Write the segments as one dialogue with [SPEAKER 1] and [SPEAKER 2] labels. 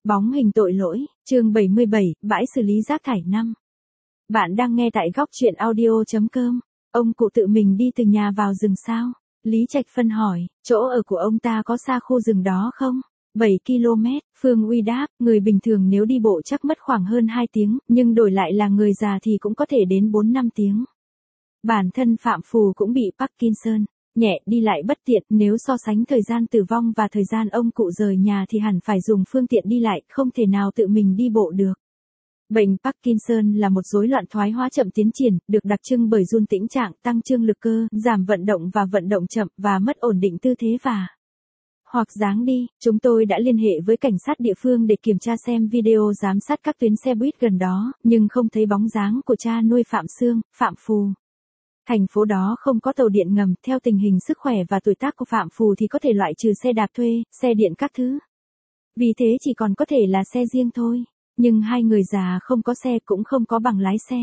[SPEAKER 1] Bóng hình tội lỗi, chương 77, bãi xử lý rác thải 5. Bạn đang nghe tại góc truyện audio.com. Ông cụ tự mình đi từ nhà vào rừng sao? Lý Trạch Phân hỏi, chỗ ở của ông ta có xa khu rừng đó không? 7 km, Phương Uy đáp, người bình thường nếu đi bộ chắc mất khoảng hơn 2 tiếng, nhưng đổi lại là người già thì cũng có thể đến 4-5 tiếng. Bản thân Phạm Phù cũng bị Parkinson. Nhẹ, đi lại bất tiện, nếu so sánh thời gian tử vong và thời gian ông cụ rời nhà thì hẳn phải dùng phương tiện đi lại, không thể nào tự mình đi bộ được. Bệnh Parkinson là một rối loạn thoái hóa chậm tiến triển, được đặc trưng bởi run tĩnh trạng, tăng trương lực cơ, giảm vận động và vận động chậm và mất ổn định tư thế hoặc dáng đi. Chúng tôi đã liên hệ với cảnh sát địa phương để kiểm tra xem video giám sát các tuyến xe buýt gần đó, nhưng không thấy bóng dáng của cha nuôi Phạm Sương, Phạm Phù. Thành phố đó không có tàu điện ngầm, theo tình hình sức khỏe và tuổi tác của Phạm Phù thì có thể loại trừ xe đạp thuê, xe điện các thứ. Vì thế chỉ còn có thể là xe riêng thôi. Nhưng hai người già không có xe cũng không có bằng lái xe.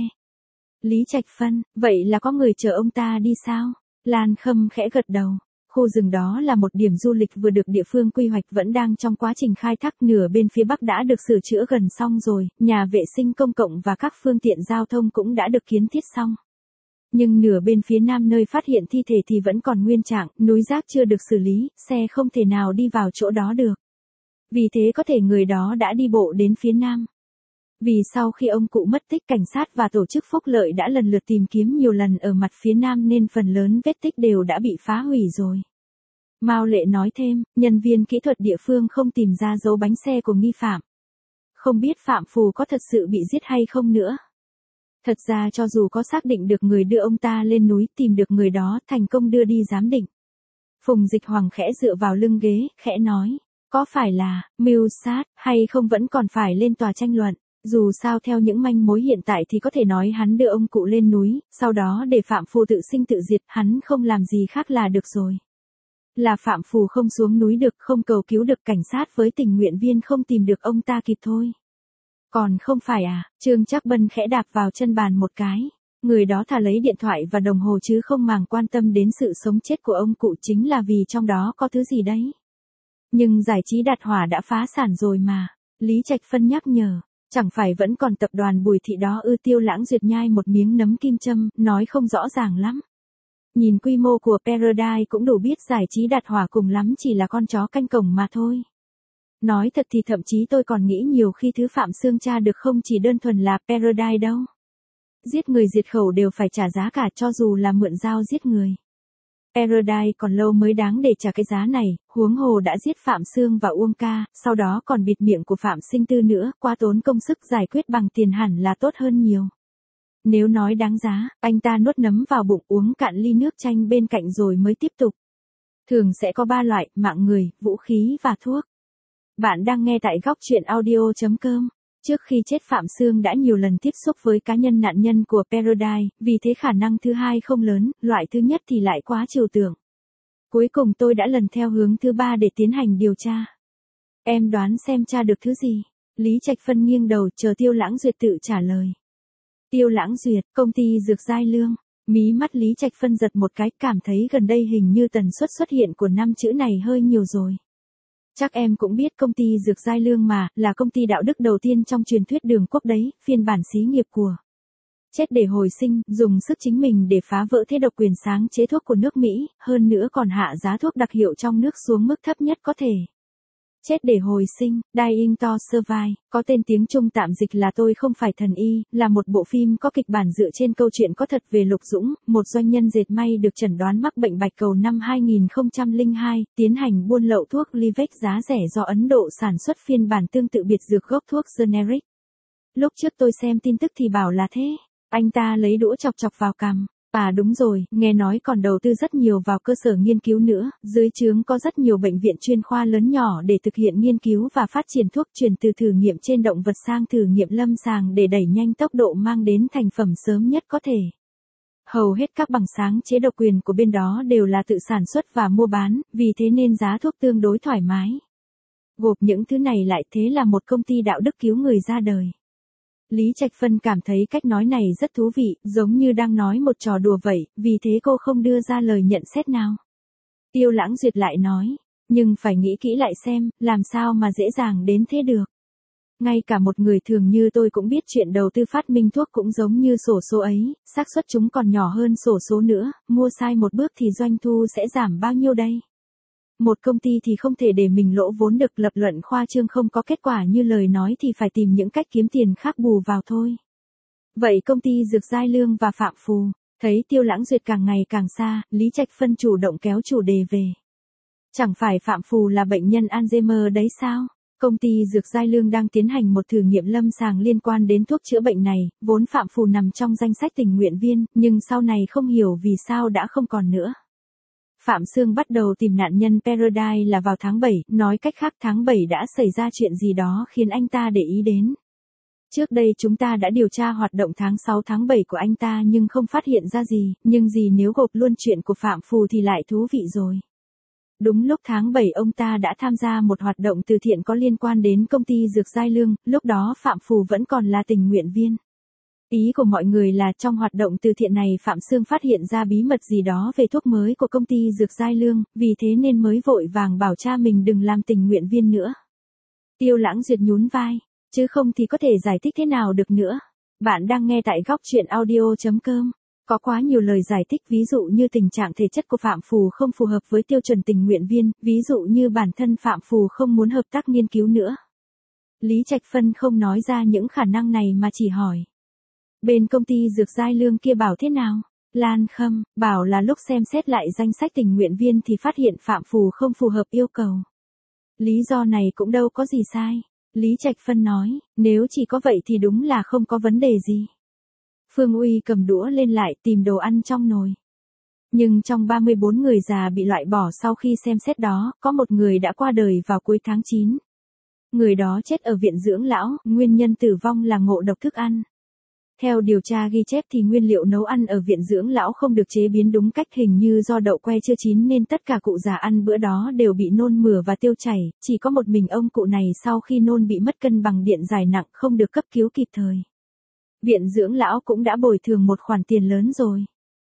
[SPEAKER 1] Lý Trạch Phân, vậy là có người chở ông ta đi sao? Lan Khâm khẽ gật đầu. Khu rừng đó là một điểm du lịch vừa được địa phương quy hoạch, vẫn đang trong quá trình khai thác, nửa bên phía bắc đã được sửa chữa gần xong rồi, nhà vệ sinh công cộng và các phương tiện giao thông cũng đã được kiến thiết xong. Nhưng nửa bên phía nam nơi phát hiện thi thể thì vẫn còn nguyên trạng, núi rác chưa được xử lý, xe không thể nào đi vào chỗ đó được. Vì thế có thể người đó đã đi bộ đến phía nam. Vì sau khi ông cụ mất tích, cảnh sát và tổ chức phúc lợi đã lần lượt tìm kiếm nhiều lần ở mặt phía nam nên phần lớn vết tích đều đã bị phá hủy rồi. Mao Lệ nói thêm, nhân viên kỹ thuật địa phương không tìm ra dấu bánh xe của nghi phạm. Không biết Phạm Phù có thật sự bị giết hay không nữa. Thật ra cho dù có xác định được người đưa ông ta lên núi, tìm được người đó, thành công đưa đi giám định. Phùng Dịch Hoàng khẽ dựa vào lưng ghế, khẽ nói, có phải là mưu sát hay không vẫn còn phải lên tòa tranh luận. Dù sao theo những manh mối hiện tại thì có thể nói hắn đưa ông cụ lên núi, sau đó để Phạm Phù tự sinh tự diệt, hắn không làm gì khác là được rồi. Là Phạm Phù không xuống núi được, không cầu cứu được, cảnh sát với tình nguyện viên không tìm được ông ta kịp thôi. Còn không phải à? Trương Trác Bân khẽ đạp vào chân bàn một cái. Người đó thà lấy điện thoại và đồng hồ chứ không màng quan tâm đến sự sống chết của ông cụ, chính là vì trong đó có thứ gì đấy. Nhưng giải trí Đạt Hỏa đã phá sản rồi mà. Lý Trạch Phân nhắc nhở. Chẳng phải vẫn còn tập đoàn Bùi Thị đó ư? Tiêu Lãng Duyệt nhai một miếng nấm kim châm, nói không rõ ràng lắm. Nhìn quy mô của Paradise cũng đủ biết giải trí Đạt Hỏa cùng lắm chỉ là con chó canh cổng mà thôi. Nói thật thì thậm chí tôi còn nghĩ nhiều khi thứ Phạm Sương tra được không chỉ đơn thuần là Paradise đâu. Giết người diệt khẩu đều phải trả giá cả, cho dù là mượn dao giết người. Paradise còn lâu mới đáng để trả cái giá này, huống hồ đã giết Phạm Sương và Uông Ca, sau đó còn bịt miệng của Phạm Sinh Tư nữa, quá tốn công sức, giải quyết bằng tiền hẳn là tốt hơn nhiều. Nếu nói đáng giá, anh ta nuốt nấm vào bụng, uống cạn ly nước chanh bên cạnh rồi mới tiếp tục. Thường sẽ có 3 loại: mạng người, vũ khí và thuốc. Bạn đang nghe tại góc truyện audio.com. Trước khi chết Phạm Sương đã nhiều lần tiếp xúc với cá nhân nạn nhân của Paradise, vì thế khả năng thứ hai không lớn, loại thứ nhất thì lại quá trừu tượng. Cuối cùng tôi đã lần theo hướng thứ ba để tiến hành điều tra. Em đoán xem tra được thứ gì? Lý Trạch Phân nghiêng đầu chờ Tiêu Lãng Duyệt tự trả lời. Tiêu Lãng Duyệt, công ty Dược Giai Lương. Mí mắt Lý Trạch Phân giật một cái, cảm thấy gần đây hình như tần suất xuất hiện của 5 chữ này hơi nhiều rồi. Chắc em cũng biết công ty Dược Giai Lương mà, là công ty đạo đức đầu tiên trong truyền thuyết Đường Quốc đấy, phiên bản xí nghiệp của chết để hồi sinh, dùng sức chính mình để phá vỡ thế độc quyền sáng chế thuốc của nước Mỹ, hơn nữa còn hạ giá thuốc đặc hiệu trong nước xuống mức thấp nhất có thể. Chết để hồi sinh, Dying to Survive, có tên tiếng Trung tạm dịch là Tôi Không Phải Thần Y, là một bộ phim có kịch bản dựa trên câu chuyện có thật về Lục Dũng, một doanh nhân dệt may được chẩn đoán mắc bệnh bạch cầu năm 2002, tiến hành buôn lậu thuốc Livex giá rẻ do Ấn Độ sản xuất phiên bản tương tự biệt dược gốc thuốc generic. Lúc trước tôi xem tin tức thì bảo là thế. Anh ta lấy đũa chọc chọc vào cằm. À đúng rồi, nghe nói còn đầu tư rất nhiều vào cơ sở nghiên cứu nữa, dưới trướng có rất nhiều bệnh viện chuyên khoa lớn nhỏ để thực hiện nghiên cứu và phát triển thuốc, chuyển từ thử nghiệm trên động vật sang thử nghiệm lâm sàng để đẩy nhanh tốc độ mang đến thành phẩm sớm nhất có thể. Hầu hết các bằng sáng chế độc quyền của bên đó đều là tự sản xuất và mua bán, vì thế nên giá thuốc tương đối thoải mái. Gộp những thứ này lại, thế là một công ty đạo đức cứu người ra đời. Lý Trạch Phân cảm thấy cách nói này rất thú vị, giống như đang nói một trò đùa vậy, vì thế cô không đưa ra lời nhận xét nào. Tiêu Lãng Duyệt lại nói, nhưng phải nghĩ kỹ lại xem, làm sao mà dễ dàng đến thế được. Ngay cả một người thường như tôi cũng biết chuyện đầu tư phát minh thuốc cũng giống như xổ số ấy, xác suất chúng còn nhỏ hơn xổ số nữa, mua sai một bước thì doanh thu sẽ giảm bao nhiêu đây? Một công ty thì không thể để mình lỗ vốn được, lập luận khoa trương không có kết quả như lời nói thì phải tìm những cách kiếm tiền khác bù vào thôi. Vậy công ty Dược Giai Lương và Phạm Phù, thấy Tiêu Lãng Duyệt càng ngày càng xa, Lý Trạch Phân chủ động kéo chủ đề về. Chẳng phải Phạm Phù là bệnh nhân Alzheimer đấy sao? Công ty Dược Giai Lương đang tiến hành một thử nghiệm lâm sàng liên quan đến thuốc chữa bệnh này, vốn Phạm Phù nằm trong danh sách tình nguyện viên, nhưng sau này không hiểu vì sao đã không còn nữa. Phạm Sương bắt đầu tìm nạn nhân Paradise là vào tháng 7, nói cách khác tháng 7 đã xảy ra chuyện gì đó khiến anh ta để ý đến. Trước đây chúng ta đã điều tra hoạt động tháng 6 tháng 7 của anh ta nhưng không phát hiện ra gì, nhưng gì nếu gộp luôn chuyện của Phạm Phù thì lại thú vị rồi. Đúng lúc tháng 7 ông ta đã tham gia một hoạt động từ thiện có liên quan đến công ty Dược Giai Lương, lúc đó Phạm Phù vẫn còn là tình nguyện viên. Ý của mọi người là trong hoạt động từ thiện này Phạm Sương phát hiện ra bí mật gì đó về thuốc mới của công ty Dược Giai Lương, vì thế nên mới vội vàng bảo cha mình đừng làm tình nguyện viên nữa. Tiêu Lãng Duyệt nhún vai, chứ không thì có thể giải thích thế nào được nữa. Bạn đang nghe tại góc truyện audio.com. Có quá nhiều lời giải thích, ví dụ như tình trạng thể chất của Phạm Phù không phù hợp với tiêu chuẩn tình nguyện viên, ví dụ như bản thân Phạm Phù không muốn hợp tác nghiên cứu nữa. Lý Trạch Phân không nói ra những khả năng này mà chỉ hỏi. Bên công ty Dược Giai Lương kia bảo thế nào? Lan Khâm bảo là lúc xem xét lại danh sách tình nguyện viên thì phát hiện Phạm Phù không phù hợp yêu cầu. Lý do này cũng đâu có gì sai. Lý Trạch Phân nói, nếu chỉ có vậy thì đúng là không có vấn đề gì. Phương Uy cầm đũa lên lại tìm đồ ăn trong nồi. Nhưng trong 34 người già bị loại bỏ sau khi xem xét đó, có một người đã qua đời vào cuối tháng 9. Người đó chết ở viện dưỡng lão, nguyên nhân tử vong là ngộ độc thức ăn. Theo điều tra ghi chép thì nguyên liệu nấu ăn ở viện dưỡng lão không được chế biến đúng cách, hình như do đậu que chưa chín nên tất cả cụ già ăn bữa đó đều bị nôn mửa và tiêu chảy, chỉ có một mình ông cụ này sau khi nôn bị mất cân bằng điện giải nặng không được cấp cứu kịp thời. Viện dưỡng lão cũng đã bồi thường một khoản tiền lớn rồi.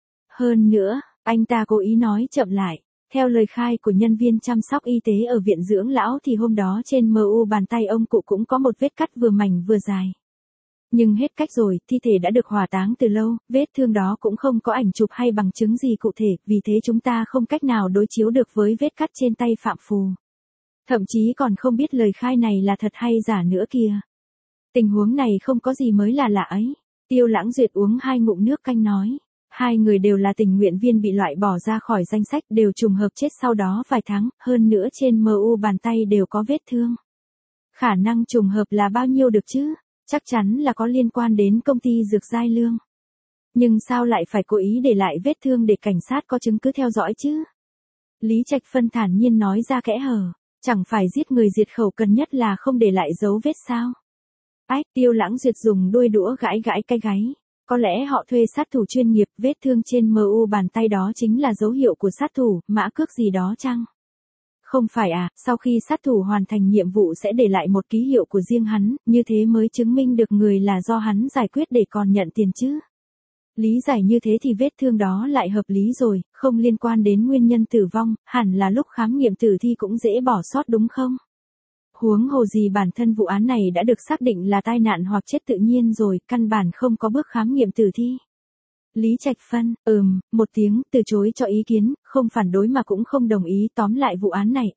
[SPEAKER 1] Hơn nữa, anh ta cố ý nói chậm lại. Theo lời khai của nhân viên chăm sóc y tế ở viện dưỡng lão thì hôm đó trên mu bàn tay ông cụ cũng có một vết cắt vừa mảnh vừa dài. Nhưng hết cách rồi, thi thể đã được hỏa táng từ lâu, vết thương đó cũng không có ảnh chụp hay bằng chứng gì cụ thể, vì thế chúng ta không cách nào đối chiếu được với vết cắt trên tay Phạm Phù. Thậm chí còn không biết lời khai này là thật hay giả nữa kìa. Tình huống này không có gì mới là lạ ấy. Tiêu Lãng Duyệt uống 2 ngụm nước canh nói. 2 người đều là tình nguyện viên bị loại bỏ ra khỏi danh sách, đều trùng hợp chết sau đó vài tháng, hơn nữa trên mu bàn tay đều có vết thương. Khả năng trùng hợp là bao nhiêu được chứ? Chắc chắn là có liên quan đến công ty Dược Giai Lương. Nhưng sao lại phải cố ý để lại vết thương để cảnh sát có chứng cứ theo dõi chứ? Lý Trạch Phân thản nhiên nói ra kẽ hở. Chẳng phải giết người diệt khẩu cần nhất là không để lại dấu vết sao? Ách, Tiêu Lãng Duyệt dùng đuôi đũa gãi gãi cái gáy. Có lẽ họ thuê sát thủ chuyên nghiệp, vết thương trên mu bàn tay đó chính là dấu hiệu của sát thủ, mã cước gì đó chăng? Không phải à, sau khi sát thủ hoàn thành nhiệm vụ sẽ để lại một ký hiệu của riêng hắn, như thế mới chứng minh được người là do hắn giải quyết để còn nhận tiền chứ. Lý giải như thế thì vết thương đó lại hợp lý rồi, không liên quan đến nguyên nhân tử vong, hẳn là lúc khám nghiệm tử thi cũng dễ bỏ sót đúng không? Huống hồ gì bản thân vụ án này đã được xác định là tai nạn hoặc chết tự nhiên rồi, căn bản không có bước khám nghiệm tử thi. Lý Trạch Phân, một tiếng, từ chối cho ý kiến, không phản đối mà cũng không đồng ý, tóm lại vụ án này,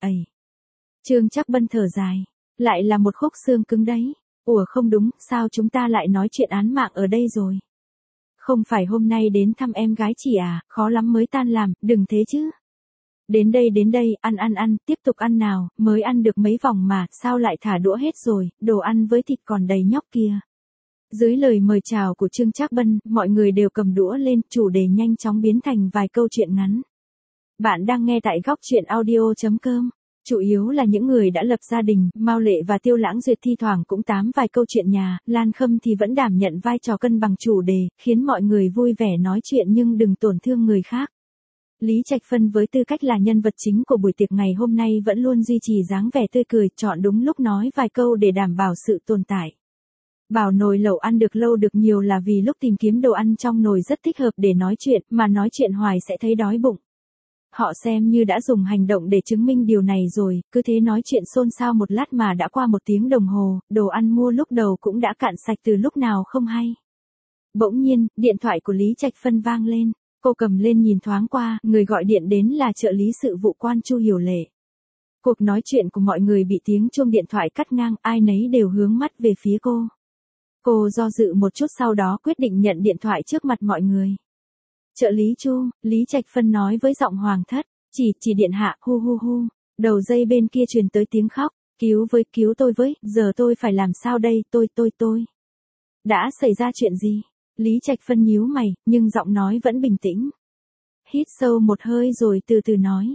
[SPEAKER 1] Trương Trác Bân thở dài, lại là một khúc xương cứng đấy. Ủa không đúng, sao chúng ta lại nói chuyện án mạng ở đây rồi? Không phải hôm nay đến thăm em gái chị à, khó lắm mới tan làm, đừng thế chứ. Đến đây, ăn, tiếp tục ăn nào, mới ăn được mấy vòng mà, sao lại thả đũa hết rồi, đồ ăn với thịt còn đầy nhóc kìa. Dưới lời mời chào của Trương Trác Bân, mọi người đều cầm đũa lên, chủ đề nhanh chóng biến thành vài câu chuyện ngắn. Bạn đang nghe tại góc truyện audio.com. Chủ yếu là những người đã lập gia đình, Mao Lệ và Tiêu Lãng Duyệt thi thoảng cũng tám vài câu chuyện nhà, Lan Khâm thì vẫn đảm nhận vai trò cân bằng chủ đề, khiến mọi người vui vẻ nói chuyện nhưng đừng tổn thương người khác. Lý Trạch Phân với tư cách là nhân vật chính của buổi tiệc ngày hôm nay vẫn luôn duy trì dáng vẻ tươi cười, chọn đúng lúc nói vài câu để đảm bảo sự tồn tại. Bảo nồi lẩu ăn được lâu được nhiều là vì lúc tìm kiếm đồ ăn trong nồi rất thích hợp để nói chuyện, mà nói chuyện hoài sẽ thấy đói bụng. Họ xem như đã dùng hành động để chứng minh điều này rồi, cứ thế nói chuyện xôn xao một lát mà đã qua 1 tiếng đồng hồ, đồ ăn mua lúc đầu cũng đã cạn sạch từ lúc nào không hay. Bỗng nhiên, điện thoại của Lý Trạch Phân vang lên, cô cầm lên nhìn thoáng qua, người gọi điện đến là trợ lý sự vụ quan Chu Hiểu Lệ. Cuộc nói chuyện của mọi người bị tiếng chuông điện thoại cắt ngang, ai nấy đều hướng mắt về phía cô. Cô do dự một chút sau đó quyết định nhận điện thoại trước mặt mọi người. Trợ lý Chu, Lý Trạch Phân nói với giọng hoàng thất, chỉ điện hạ, hu hu hu. Đầu dây bên kia truyền tới tiếng khóc, cứu tôi với, giờ tôi phải làm sao đây, tôi. Đã xảy ra chuyện gì? Lý Trạch Phân nhíu mày, nhưng giọng nói vẫn bình tĩnh. Hít sâu một hơi rồi từ từ nói,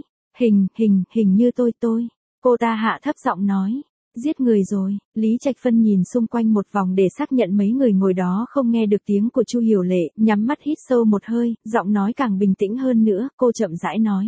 [SPEAKER 1] hình như tôi. Cô ta hạ thấp giọng nói, giết người rồi. Lý Trạch Phân nhìn xung quanh một vòng để xác nhận mấy người ngồi đó không nghe được tiếng của Chu Hiểu Lệ, nhắm mắt hít sâu một hơi, giọng nói càng bình tĩnh hơn nữa, cô chậm rãi nói.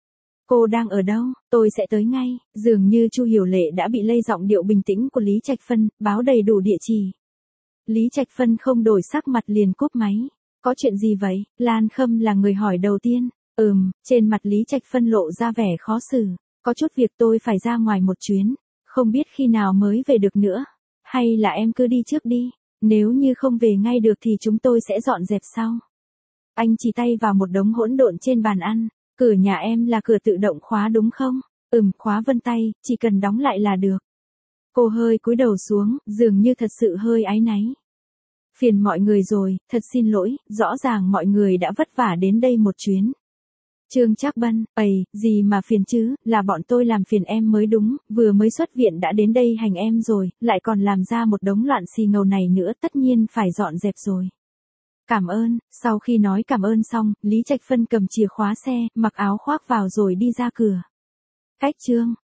[SPEAKER 1] Cô đang ở đâu? Tôi sẽ tới ngay. Dường như Chu Hiểu Lệ đã bị lây giọng điệu bình tĩnh của Lý Trạch Phân, báo đầy đủ địa chỉ. Lý Trạch Phân không đổi sắc mặt liền cúp máy. Có chuyện gì vậy? Lan Khâm là người hỏi đầu tiên. Trên mặt Lý Trạch Phân lộ ra vẻ khó xử. Có chút việc tôi phải ra ngoài một chuyến. Không biết khi nào mới về được nữa. Hay là em cứ đi trước đi. Nếu như không về ngay được thì chúng tôi sẽ dọn dẹp sau. Anh chỉ tay vào một đống hỗn độn trên bàn ăn. Cửa nhà em là cửa tự động khóa đúng không? Khóa vân tay, chỉ cần đóng lại là được. Cô hơi cúi đầu xuống, dường như thật sự hơi áy náy. Phiền mọi người rồi, thật xin lỗi, rõ ràng mọi người đã vất vả đến đây một chuyến. Trương Trác Bân, gì mà phiền chứ, là bọn tôi làm phiền em mới đúng, vừa mới xuất viện đã đến đây hành em rồi, lại còn làm ra một đống loạn xì ngầu này nữa, tất nhiên phải dọn dẹp rồi. Cảm ơn. Sau khi nói cảm ơn xong, Lý Trạch Phân cầm chìa khóa xe, mặc áo khoác vào rồi đi ra cửa. Cách chương